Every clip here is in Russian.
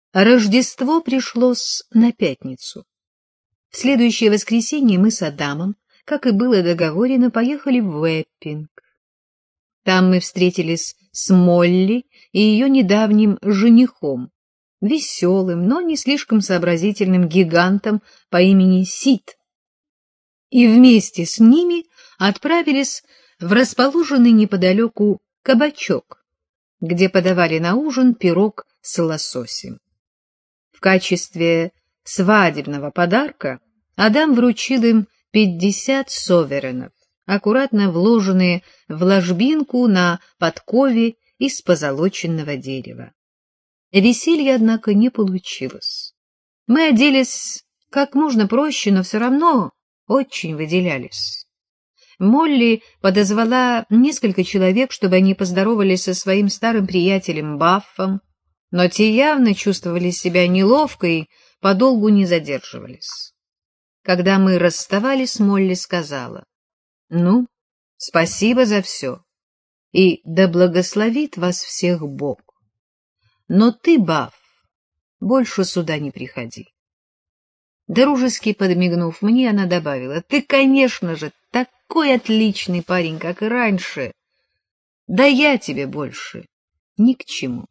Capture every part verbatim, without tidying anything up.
Рождество пришлось на пятницу. В следующее воскресенье мы с Адамом, как и было договорено, поехали в Уэппинг. Там мы встретились с Молли и ее недавним женихом, веселым, но не слишком сообразительным гигантом по имени Сид. И вместе с ними отправились в расположенный неподалеку кабачок, где подавали на ужин пирог с лососем. В качестве свадебного подарка Адам вручил им пятьдесят соверенов, аккуратно вложенные в ложбинку на подкове из позолоченного дерева. Веселья, однако, не получилось. Мы оделись как можно проще, но все равно очень выделялись. Молли подозвала несколько человек, чтобы они поздоровались со своим старым приятелем Баффом, но те явно чувствовали себя неловко и подолгу не задерживались. Когда мы расставались, Молли сказала: «Ну, спасибо за все, и да благословит вас всех Бог. Но ты, Бафф, больше сюда не приходи». Дружески подмигнув мне, она добавила: «Ты, конечно же, такой отличный парень, как и раньше. Да я тебе больше ни к чему».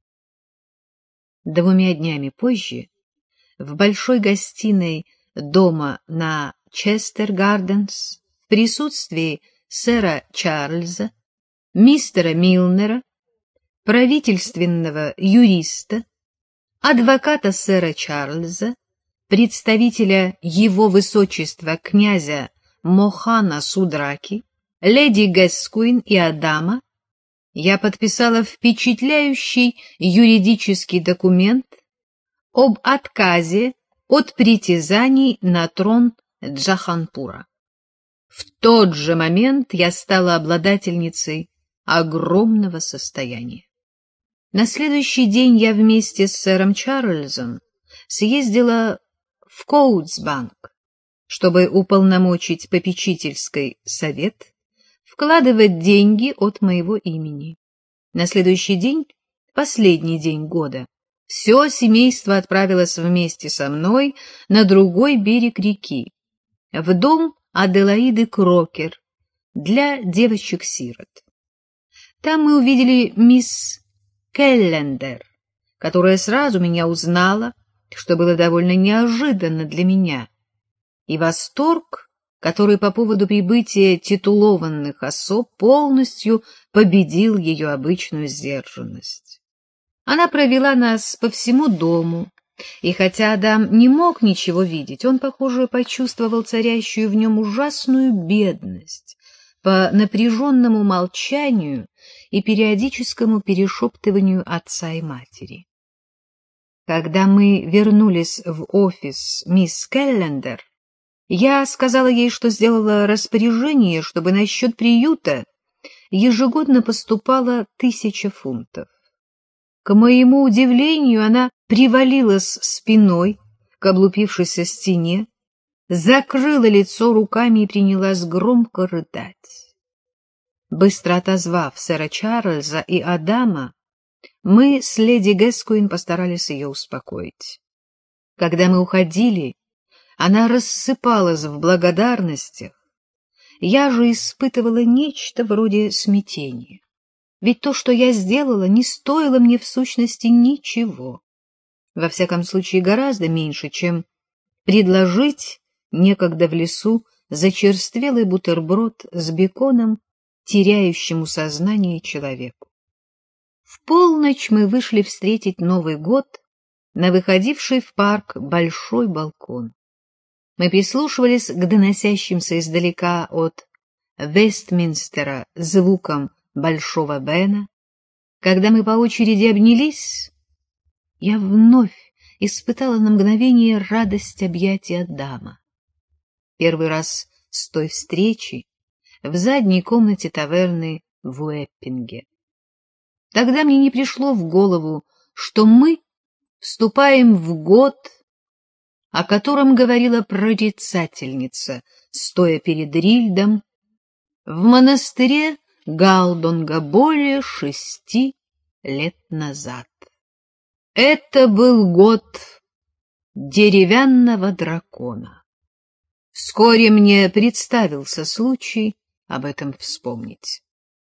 Двумя днями позже в большой гостиной дома на Честер-Гарденс в присутствии сэра Чарльза, мистера Милнера, правительственного юриста, адвоката сэра Чарльза, представителя его высочества князя Мохана Судраки, леди Гэскуин и Адама, я подписала впечатляющий юридический документ об отказе от притязаний на трон Джаханпура. В тот же момент я стала обладательницей огромного состояния. На следующий день я вместе с сэром Чарльзом съездила в Коутсбанк, чтобы уполномочить попечительский совет вкладывать деньги от моего имени. На следующий день, последний день года, все семейство отправилось вместе со мной на другой берег реки, в дом Аделаиды Крокер для девочек-сирот. Там мы увидели мисс Келлендер, которая сразу меня узнала, что было довольно неожиданно для меня, и восторг, который по поводу прибытия титулованных особ полностью победил ее обычную сдержанность. Она провела нас по всему дому, и хотя Адам не мог ничего видеть, он, похоже, почувствовал царящую в нем ужасную бедность по напряженному молчанию и периодическому перешептыванию отца и матери. Когда мы вернулись в офис мисс Келлендер, я сказала ей, что сделала распоряжение, чтобы на счет приюта ежегодно поступало тысяча фунтов. К моему удивлению, она привалилась спиной к облупившейся стене, закрыла лицо руками и принялась громко рыдать. Быстро отозвав сэра Чарльза и Адама, мы с леди Гэскуин постарались ее успокоить. Когда мы уходили, она рассыпалась в благодарностях. Я же испытывала нечто вроде смятения. Ведь то, что я сделала, не стоило мне в сущности ничего. Во всяком случае, гораздо меньше, чем предложить некогда в лесу зачерствелый бутерброд с беконом теряющему сознание человеку. В полночь мы вышли встретить Новый год на выходивший в парк большой балкон. Мы прислушивались к доносящимся издалека от Вестминстера звукам Большого Бена. Когда мы по очереди обнялись, я вновь испытала на мгновение радость объятия Адама. Первый раз с той встречи в задней комнате таверны в Уэппинге. Тогда мне не пришло в голову, что мы вступаем в год, о котором говорила прорицательница, стоя перед Рильдом, в монастыре Галдонга более шести лет назад. Это был год деревянного дракона. Вскоре мне представился случай об этом вспомнить.